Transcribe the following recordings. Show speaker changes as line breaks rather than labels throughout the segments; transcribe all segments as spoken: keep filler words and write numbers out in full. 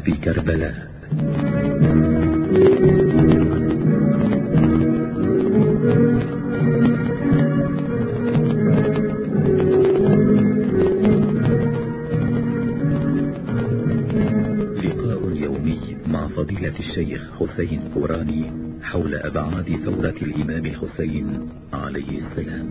تراب كربلاء. لقاء يومي مع فضيلة الشيخ حسين قراني حول أبعاد ثورة الإمام الحسين عليه السلام.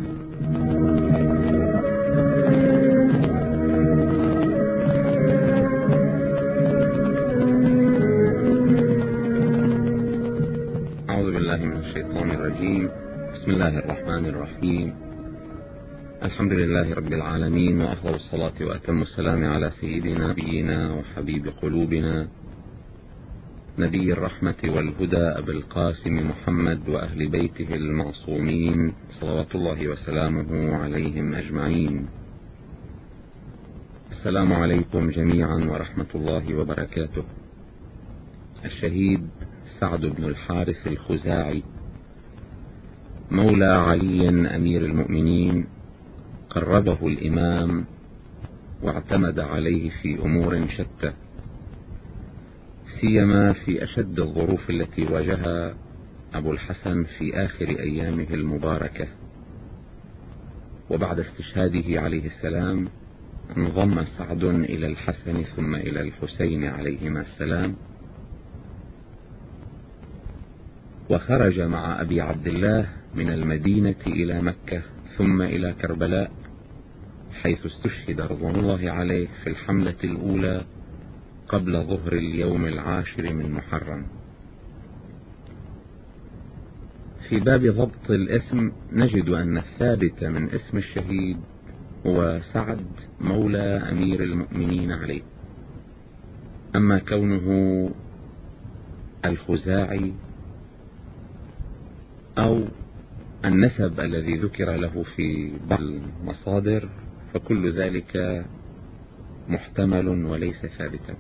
أعوذ بالله من الشيطان الرجيم. بسم الله الرحمن الرحيم. الحمد لله رب العالمين، وأفضل الصلاة وأتم السلام على سيدنا نبينا وحبيب قلوبنا نبي الرحمة والهدى أبي القاسم محمد وأهل بيته المعصومين صلوات الله وسلامه عليهم أجمعين. السلام عليكم جميعا ورحمة الله وبركاته. الشهيد سعد بن الحارث الخزاعي مولى علي أمير المؤمنين قربه الإمام واعتمد عليه في أمور شتى، سيما في أشد الظروف التي واجهها أبو الحسن في آخر أيامه المباركة. وبعد استشهاده عليه السلام انضم سعد إلى الحسن ثم إلى الحسين عليهما السلام، وخرج مع أبي عبد الله من المدينة إلى مكة ثم إلى كربلاء، حيث استشهد رضوان الله عليه في الحملة الأولى قبل ظهر اليوم العاشر من محرم. في باب ضبط الاسم نجد أن الثابت من اسم الشهيد هو سعد مولى أمير المؤمنين عليه. أما كونه الخزاعي أو النسب الذي ذكر له في بعض المصادر فكل ذلك محتمل وليس ثابتا.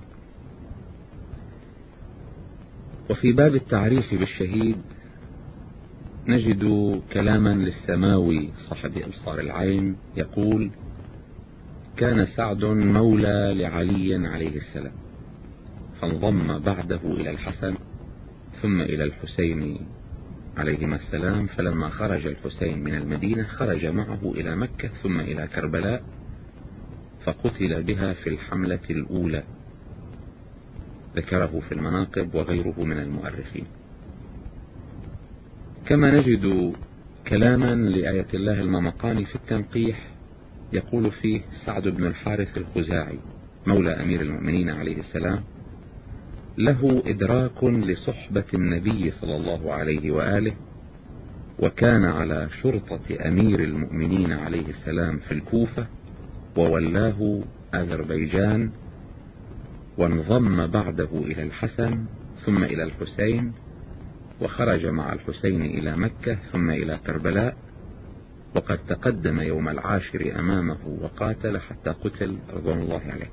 وفي باب التعريف بالشهيد نجد كلاما للسماوي صاحب أبصار العين يقول: كان سعد مولى لعلي عليه السلام، فانضم بعده إلى الحسن ثم إلى الحسين عليهما السلام، فلما خرج الحسين من المدينة خرج معه إلى مكة ثم إلى كربلاء، فقتل بها في الحملة الأولى، ذكره في المناقب وغيره من المؤرخين. كما نجد كلاما لآية الله الممقاني في التنقيح يقول فيه: سعد بن الحارث الخزاعي مولى أمير المؤمنين عليه السلام له إدراك لصحبة النبي صلى الله عليه وآله، وكان على شرطة أمير المؤمنين عليه السلام في الكوفة، وولاه أذربيجان، وانضم بعده إلى الحسن ثم إلى الحسين، وخرج مع الحسين إلى مكة ثم إلى كربلاء، وقد تقدم يوم العاشر أمامه وقاتل حتى قتل رضوان الله عليه.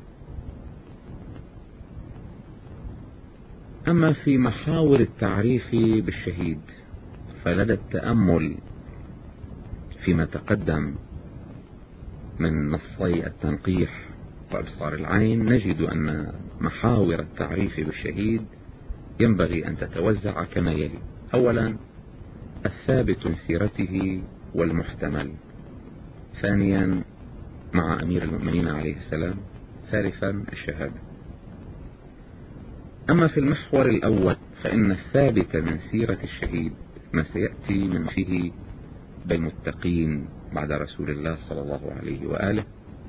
أما في محاور التعريف بالشهيد فلدى التأمل فيما تقدم من نصي التنقيح وأبصار العين نجد أن محاور التعريف بالشهيد ينبغي أن تتوزع كما يلي: أولا الثابت من سيرته والمحتمل، ثانيا مع أمير المؤمنين عليه السلام، ثالثا الشهادة. أما في المحور الأول فإن الثابت من سيرة الشهيد ما سيأتي من فيه بالمتقين بعد رسول الله صلى الله عليه وآله،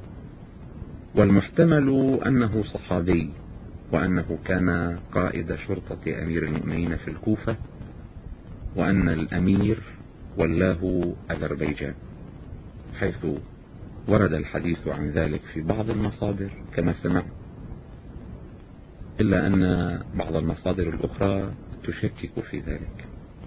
والمحتمل أنه صحابي، وأنه كان قائد شرطة أمير المؤمنين في الكوفة، وأن الأمير ولاه أذربيجان، حيث ورد الحديث عن ذلك في بعض المصادر كما سمعت، إلا أن بعض المصادر الأخرى تشكك في ذلك.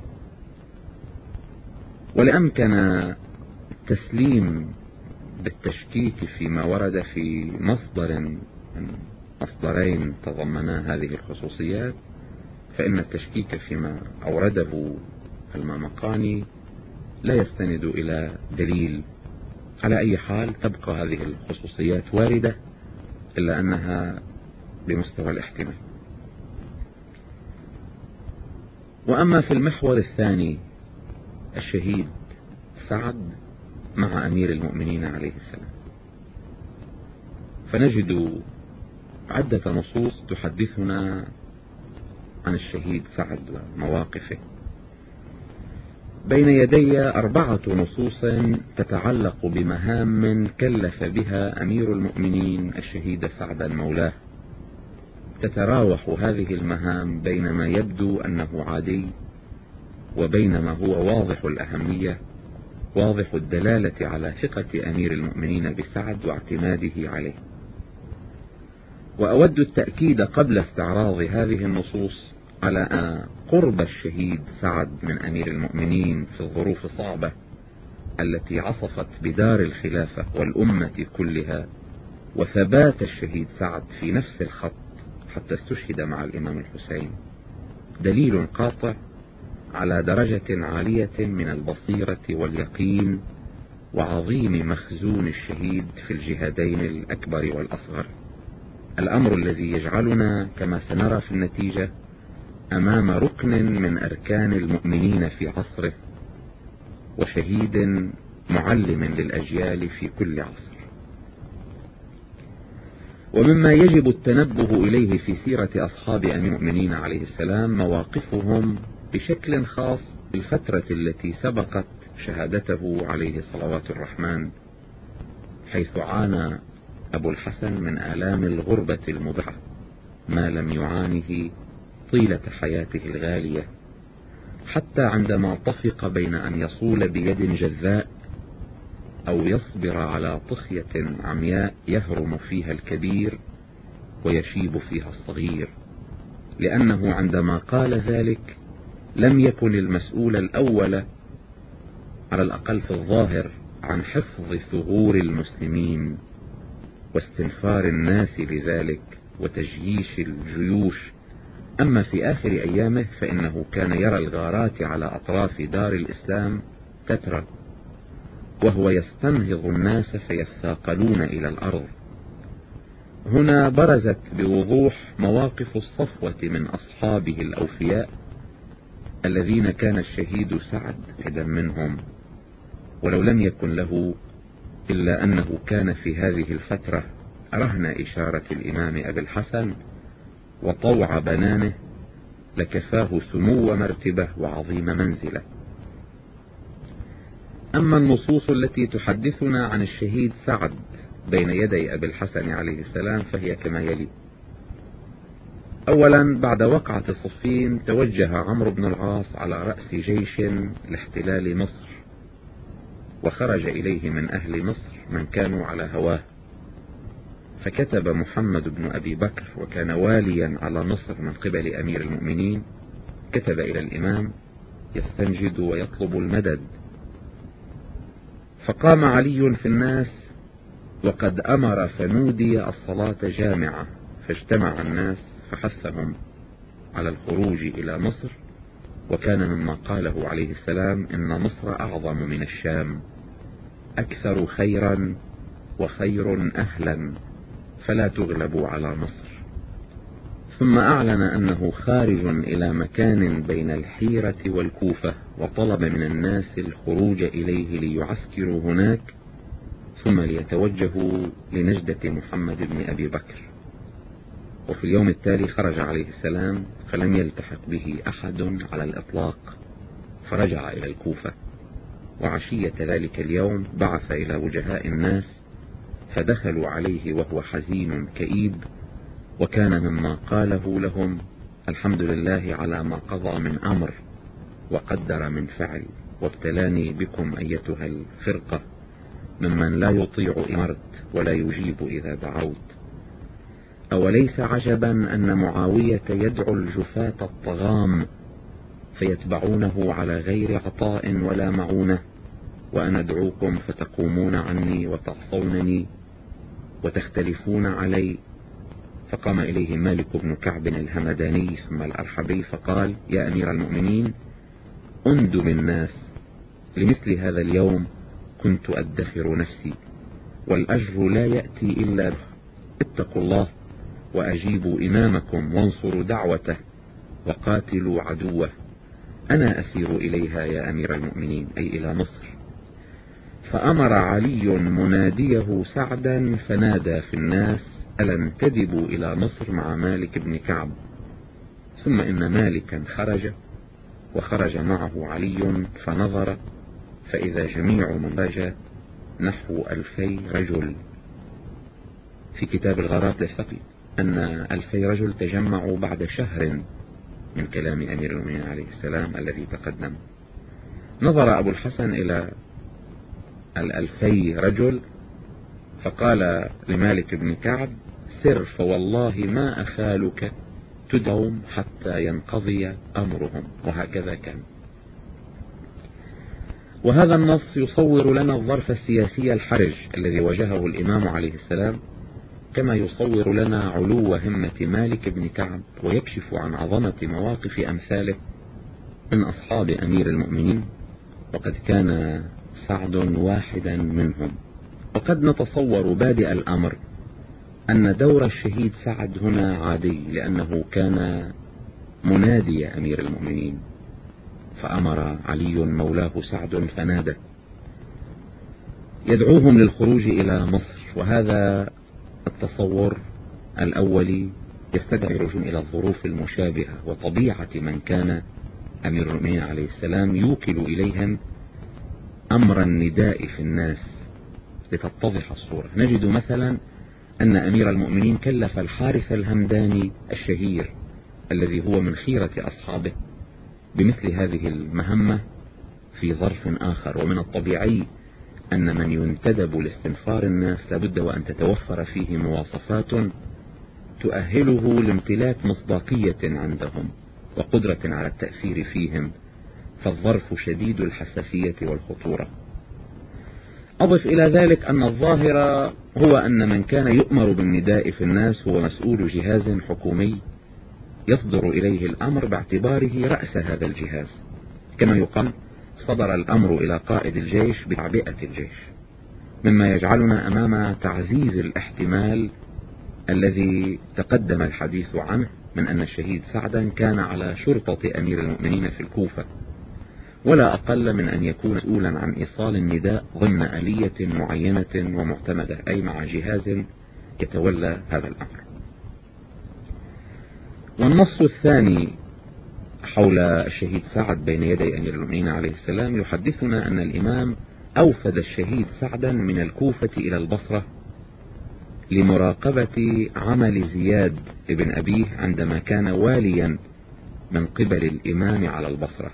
ولأمكن التسليم بالتشكيك فيما ورد في مصدر من مصدرين تضمنا هذه الخصوصيات، فإن التشكيك فيما أورده الممقاني لا يستند إلى دليل. على أي حال تبقى هذه الخصوصيات واردة، إلا أنها بمستوى الاحتمال. وأما في المحور الثاني الشهيد سعد مع أمير المؤمنين عليه السلام، فنجد عدة نصوص تحدثنا عن الشهيد سعد ومواقفه. بين يدي أربعة نصوص تتعلق بمهام كلف بها أمير المؤمنين الشهيد سعدا مولاه، تتراوح هذه المهام بين ما يبدو أنه عادي وبين ما هو واضح الأهمية، واضح الدلالة على ثقة أمير المؤمنين بسعد واعتماده عليه. وأود التأكيد قبل استعراض هذه النصوص على أن قرب الشهيد سعد من أمير المؤمنين في الظروف الصعبة التي عصفت بدار الخلافة والأمة كلها، وثبات الشهيد سعد في نفس الخط حتى استشهد مع الإمام الحسين، دليل قاطع على درجة عالية من البصيرة واليقين وعظيم مخزون الشهيد في الجهادين الأكبر والأصغر، الأمر الذي يجعلنا كما سنرى في النتيجة أمام ركن من أركان المؤمنين في عصره، وشهيد معلم للأجيال في كل عصر. ومما يجب التنبه إليه في سيرة أصحاب أمير المؤمنين عليه السلام مواقفهم بشكل خاص بالفترة التي سبقت شهادته عليه صلوات الرحمن، حيث عانى أبو الحسن من آلام الغربة المضعة ما لم يعانه طيلة حياته الغالية، حتى عندما طفق بين أن يصول بيد جذاء أو يصبر على طخية عمياء يهرم فيها الكبير ويشيب فيها الصغير، لأنه عندما قال ذلك لم يكن المسؤول الأول على الأقل في الظاهر عن حفظ ثغور المسلمين واستنفار الناس لذلك وتجييش الجيوش، أما في آخر أيامه فإنه كان يرى الغارات على أطراف دار الإسلام تترى، وهو يستنهض الناس فيثاقلون إلى الأرض. هنا برزت بوضوح مواقف الصفوة من أصحابه الأوفياء الذين كان الشهيد سعد واحدا منهم، ولو لم يكن له إلا أنه كان في هذه الفترة رهن إشارة الإمام أبي الحسن وطوع بنانه لكفاه سمو مرتبة وعظيم منزلة. أما النصوص التي تحدثنا عن الشهيد سعد بين يدي أبي الحسن عليه السلام فهي كما يلي. أولا، بعد وقعة صفين توجه عمرو بن العاص على رأس جيش لاحتلال مصر، وخرج إليه من أهل مصر من كانوا على هواه، فكتب محمد بن أبي بكر وكان واليا على مصر من قبل أمير المؤمنين، كتب إلى الإمام يستنجد ويطلب المدد، فقام علي في الناس وقد أمر فنودي الصلاة جامعة، فاجتمع الناس فحثهم على الخروج إلى مصر، وكان مما قاله عليه السلام إن مصر أعظم من الشام، أكثر خيرا وخير أهلا، فلا تغلبوا على مصر. ثم أعلن أنه خارج إلى مكان بين الحيرة والكوفة، وطلب من الناس الخروج إليه ليعسكروا هناك ثم ليتوجهوا لنجدة محمد بن أبي بكر. وفي اليوم التالي خرج عليه السلام فلم يلتحق به أحد على الإطلاق، فرجع إلى الكوفة، وعشية ذلك اليوم بعث إلى وجهاء الناس فدخلوا عليه وهو حزين كئيب، وكان مما قاله لهم الحمد لله على ما قضى من أمر وقدر من فعل، وابتلاني بكم أيتها الفرقة ممن لا يطيع إمرت ولا يجيب إذا دعوت. أوليس عجبا أن معاوية يدعو الجفاة الطغام فيتبعونه على غير عطاء ولا معونة، وأنا أدعوكم فتقومون عني وتعصونني وتختلفون علي. فقام إليه مالك بن كعب الهمداني ثم الأرحبي فقال: يا أمير المؤمنين، أندم الناس، لمثل هذا اليوم كنت أدخر نفسي، والأجر لا يأتي إلا به، اتقوا الله وأجيبوا إمامكم وانصروا دعوته وقاتلوا عدوه، أنا أسير إليها يا أمير المؤمنين، أي إلى مصر. فأمر علي مناديه سعدا فنادى في الناس: ألا انتدبوا إلى مصر مع مالك بن كعب. ثم إن مالكا خرج، وخرج معه علي، فنظر فإذا جميع من خرج نحو ألفي رجل. في كتاب الغارات للثقي أن ألفي رجل تجمعوا بعد شهر من كلام أمير المؤمنين عليه السلام الذي تقدم. نظر أبو الحسن إلى الألفي رجل فقال لمالك بن كعب: سر فوالله ما أخالك تدعم حتى ينقضي أمرهم. وهكذا كان. وهذا النص يصور لنا الظرف السياسي الحرج الذي واجهه الإمام عليه السلام، كما يصور لنا علو همة مالك بن كعب، ويكشف عن عظمة مواقف أمثاله من أصحاب أمير المؤمنين، وقد كان سعد واحدا منهم. وقد نتصور بادئ الأمر أن دور الشهيد سعد هنا عادي، لأنه كان منادي أمير المؤمنين، فأمر علي مولاه سعد فنادى يدعوهم للخروج إلى مصر. وهذا التصور الأولي يستدعي الرجوع إلى الظروف المشابهة وطبيعة من كان أمير المؤمنين عليه السلام يوكل إليهم أمر النداء في الناس لتتضح الصورة. نجد مثلا أن أمير المؤمنين كلف الحارث الهمداني الشهير الذي هو من خيرة أصحابه بمثل هذه المهمة في ظرف آخر. ومن الطبيعي أن من ينتدب لاستنفار الناس لابد وأن تتوفر فيه مواصفات تؤهله لامتلاك مصداقية عندهم وقدرة على التأثير فيهم، فالظرف شديد الحساسية والخطورة. أضف إلى ذلك أن الظاهر هو أن من كان يؤمر بالنداء في الناس هو مسؤول جهاز حكومي يصدر إليه الأمر باعتباره رأس هذا الجهاز، كما يقال صدر الأمر إلى قائد الجيش بتعبئة الجيش، مما يجعلنا أمام تعزيز الاحتمال الذي تقدم الحديث عنه من أن الشهيد سعدا كان على شرطة أمير المؤمنين في الكوفة، ولا أقل من أن يكون مسؤولا عن إيصال النداء ضمن آلية معينة ومعتمدة، أي مع جهاز يتولى هذا الأمر. والنص الثاني حول الشهيد سعد بين يدي أمير المؤمنين عليه السلام يحدثنا أن الإمام أوفد الشهيد سعدا من الكوفة إلى البصرة لمراقبة عمل زياد ابن أبيه عندما كان واليا من قبل الإمام على البصرة،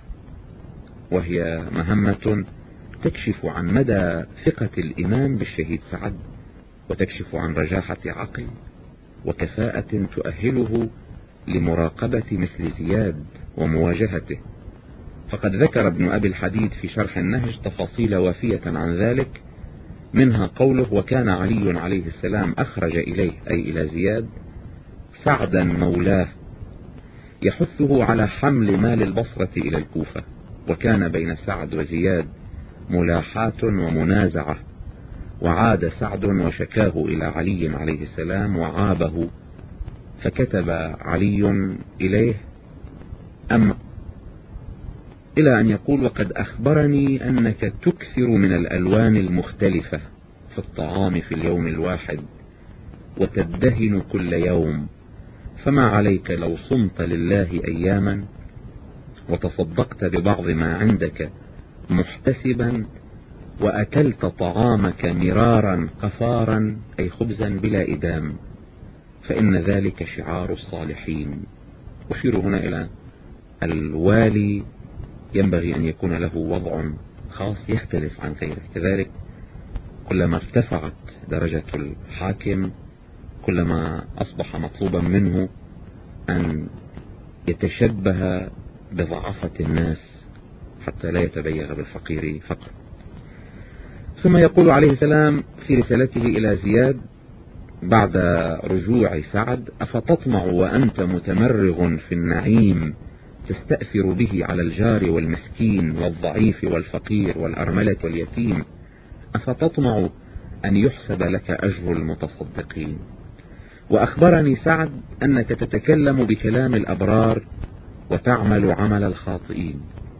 وهي مهمة تكشف عن مدى ثقة الإمام بالشهيد سعد، وتكشف عن رجاحة عقل وكفاءة تؤهله لمراقبة مثل زياد ومواجهته. فقد ذكر ابن أبي الحديد في شرح النهج تفاصيل وافية عن ذلك، منها قوله: وكان علي عليه السلام أخرج إليه، أي إلى زياد، سعدا مولاه يحثه على حمل مال البصرة إلى الكوفة. وكان بين سعد وزياد ملاحات ومنازعة، وعاد سعد وشكاه إلى علي عليه السلام وعابه، فكتب علي إليه أم إلى أن يقول: وقد أخبرني أنك تكثر من الألوان المختلفة في الطعام في اليوم الواحد وتدهن كل يوم، فما عليك لو صمت لله أياما وتصدقت ببعض ما عندك محتسبا وأكلت طعامك مرارا قفارا، أي خبزا بلا إدام، فإن ذلك شعار الصالحين. أشير هنا إلى الوالي ينبغي أن يكون له وضع خاص يختلف عن غيره، كذلك كلما ارتفعت درجة الحاكم كلما أصبح مطلوبا منه أن يتشبه بضعفة الناس حتى لا يتبيغ بالفقير فقر. ثم يقول عليه السلام في رسالته إلى زياد بعد رجوع سعد: أفتطمع وأنت متمرغ في النعيم تستأثر به على الجار والمسكين والضعيف والفقير والأرملة واليتيم، أفتطمع أن يحسب لك أجر المتصدقين؟ وأخبرني سعد أنك تتكلم بكلام الأبرار وتعمل عمل الخاطئين،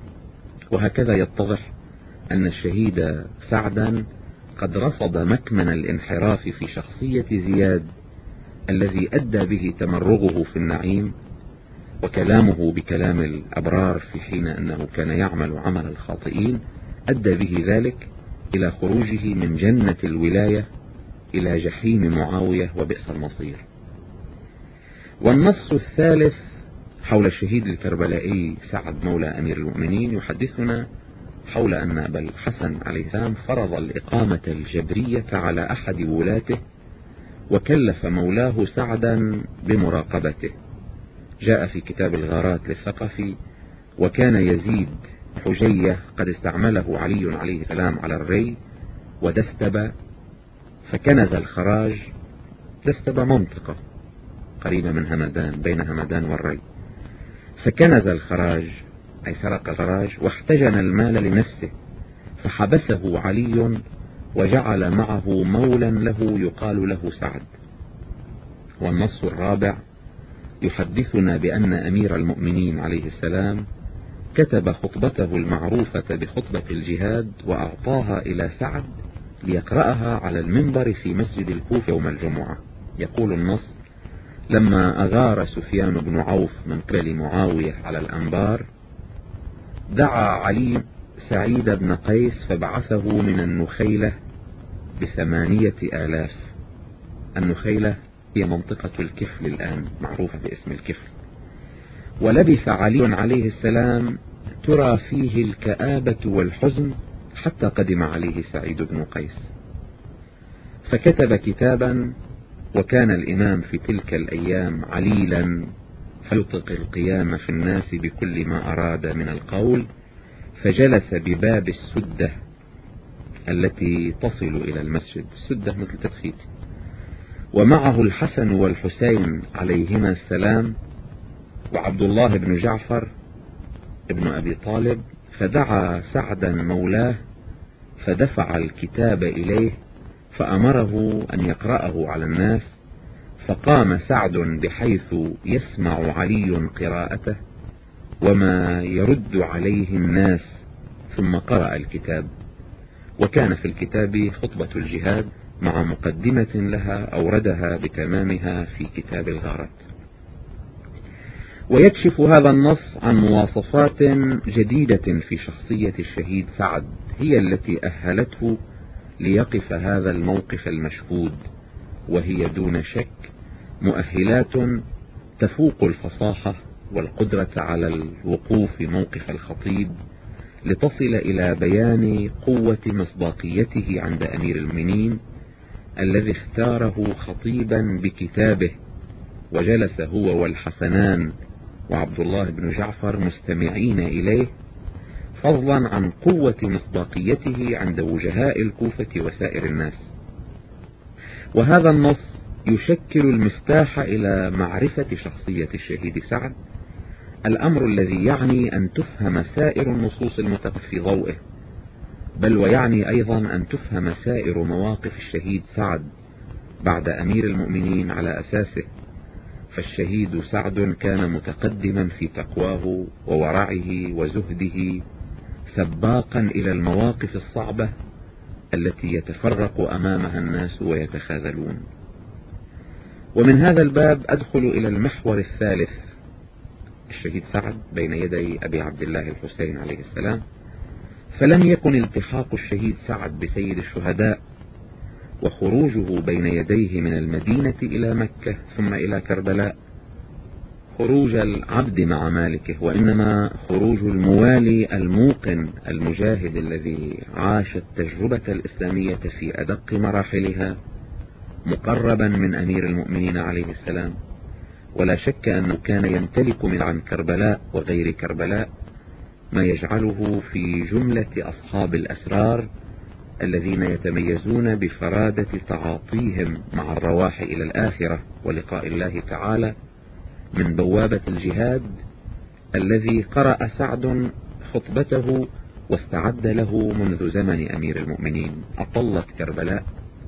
وهكذا يتضح أن الشهيد سعدا قد رصد مكمن الانحراف في شخصية زياد الذي أدى به تمرغه في النعيم وكلامه بكلام الأبرار في حين أنه كان يعمل عمل الخاطئين، أدى به ذلك إلى خروجه من جنة الولاية إلى جحيم معاوية وبئس المصير. والنص الثالث حول الشهيد الكربلائي سعد مولى أمير المؤمنين يحدثنا حول أن أبا الحسن عليه السلام فرض الإقامة الجبرية على أحد ولاته وكلف مولاه سعدا بمراقبته. جاء في كتاب الغارات للثقفي: وكان يزيد حجية قد استعمله علي عليه السلام على الري ودستب، فكنز الخراج. دستب منطقة قريبة من همدان، بين همدان والري، فكنز الخراج أي سرق الخراج واحتجن المال لنفسه، فحبسه علي وجعل معه مولا له يقال له سعد. والنص الرابع يحدثنا بأن أمير المؤمنين عليه السلام كتب خطبته المعروفة بخطبة الجهاد وأعطاها إلى سعد ليقرأها على المنبر في مسجد الكوفة يوم الجمعة. يقول النص: لما أغار سفيان بن عوف من قبل معاوية على الأنبار دعا علي سعيد بن قيس فبعثه من النخيلة بثمانية آلاف. النخيلة هي منطقة الكفل الآن، معروفة باسم الكفل. ولبث علي عليه السلام ترى فيه الكآبة والحزن حتى قدم عليه سعيد بن قيس، فكتب كتابا. وكان الإمام في تلك الأيام عليلا فيطق القيام في الناس بكل ما أراد من القول، فجلس بباب السدة التي تصل إلى المسجد، السدة مثل تدخيت، ومعه الحسن والحسين عليهما السلام وعبد الله بن جعفر ابن أبي طالب، فدعا سعدا مولاه فدفع الكتاب إليه فأمره أن يقرأه على الناس، فقام سعد بحيث يسمع علي قراءته وما يرد عليه الناس، ثم قرأ الكتاب. وكان في الكتاب خطبة الجهاد مع مقدمة لها أوردها بتمامها في كتاب الغارات. ويكشف هذا النص عن مواصفات جديدة في شخصية الشهيد سعد هي التي أهلته ليقف هذا الموقف المشهود، وهي دون شك مؤهلات تفوق الفصاحة والقدرة على الوقوف موقف الخطيب لتصل إلى بيان قوة مصداقيته عند أمير المؤمنين الذي اختاره خطيبا بكتابه، وجلس هو والحسنان وعبد الله بن جعفر مستمعين إليه، فضلا عن قوة مصداقيته عند وجهاء الكوفة وسائر الناس. وهذا النص يشكل المفتاح إلى معرفة شخصية الشهيد سعد، الأمر الذي يعني أن تفهم سائر النصوص المتقف في ضوئه، بل ويعني أيضا أن تفهم سائر مواقف الشهيد سعد بعد أمير المؤمنين على أساسه. فالشهيد سعد كان متقدما في تقواه وورعه وزهده، سباقا إلى المواقف الصعبة التي يتفرق أمامها الناس ويتخاذلون. ومن هذا الباب أدخل إلى المحور الثالث: الشهيد سعد بين يدي أبي عبد الله الحسين عليه السلام. فلم يكن التحاق الشهيد سعد بسيد الشهداء وخروجه بين يديه من المدينة إلى مكة ثم إلى كربلاء خروج العبد مع مالكه، وإنما خروج الموالي الموقن المجاهد الذي عاش التجربة الإسلامية في أدق مراحلها، مقربا من أمير المؤمنين عليه السلام. ولا شك أنه كان يمتلك من عن كربلاء وغير كربلاء ما يجعله في جملة أصحاب الأسرار الذين يتميزون بفرادة تعاطيهم مع الرواح إلى الآخرة ولقاء الله تعالى من بوابة الجهاد الذي قرأ سعد خطبته واستعد له منذ زمن أمير المؤمنين. أطلت كربلاء،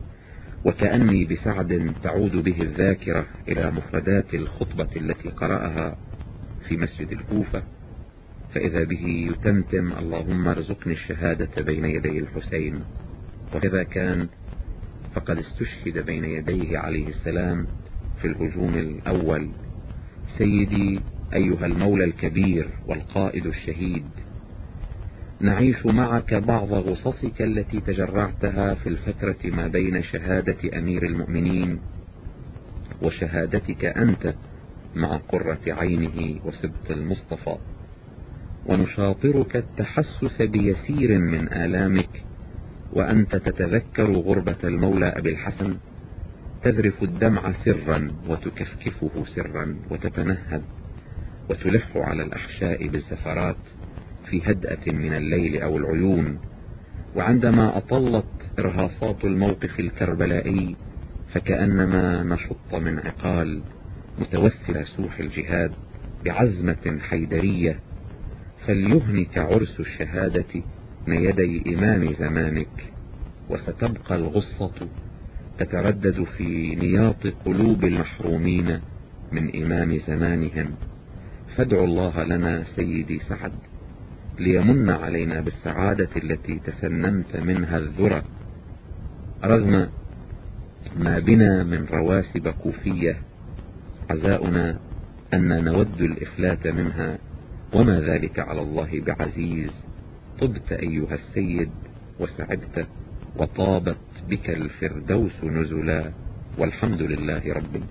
وكأني بسعد تعود به الذاكرة إلى مفردات الخطبة التي قرأها في مسجد الكوفة، فإذا به يتمتم: اللهم ارزقني الشهادة بين يدي الحسين. وكذا كان، فقد استشهد بين يديه عليه السلام في الهجوم الأول. سيدي أيها المولى الكبير والقائد الشهيد، نعيش معك بعض غصصك التي تجرعتها في الفترة ما بين شهادة أمير المؤمنين وشهادتك أنت مع قرة عينه وسبط المصطفى، ونشاطرك التحسس بيسير من آلامك وأنت تتذكر غربة المولى أبي الحسن، تذرف الدمع سرا وتكفكفه سرا وتتنهد وتلح على الأحشاء بالزفرات في هدأة من الليل أو العيون. وعندما أطلت إرهاصات الموقف الكربلائي فكأنما نشط من عقال متوثر سوح الجهاد بعزمة حيدرية، فليهنك عرس الشهادة من يدي إمام زمانك، وستبقى الغصة تتردد في نياط قلوب المحرومين من إمام زمانهم. فادعوا الله لنا سيدي سعد ليمن علينا بالسعادة التي تسنمت منها الذرى، رغم ما بنا من رواسب كوفية. عزاؤنا أن نود الإفلات منها، وما ذلك على الله بعزيز. طبت أيها السيد وسعدت، وطابت بك الفردوس نزلا، والحمد لله رب.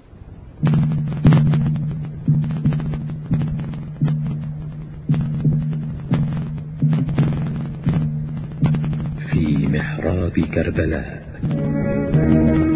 في محراب كربلاء.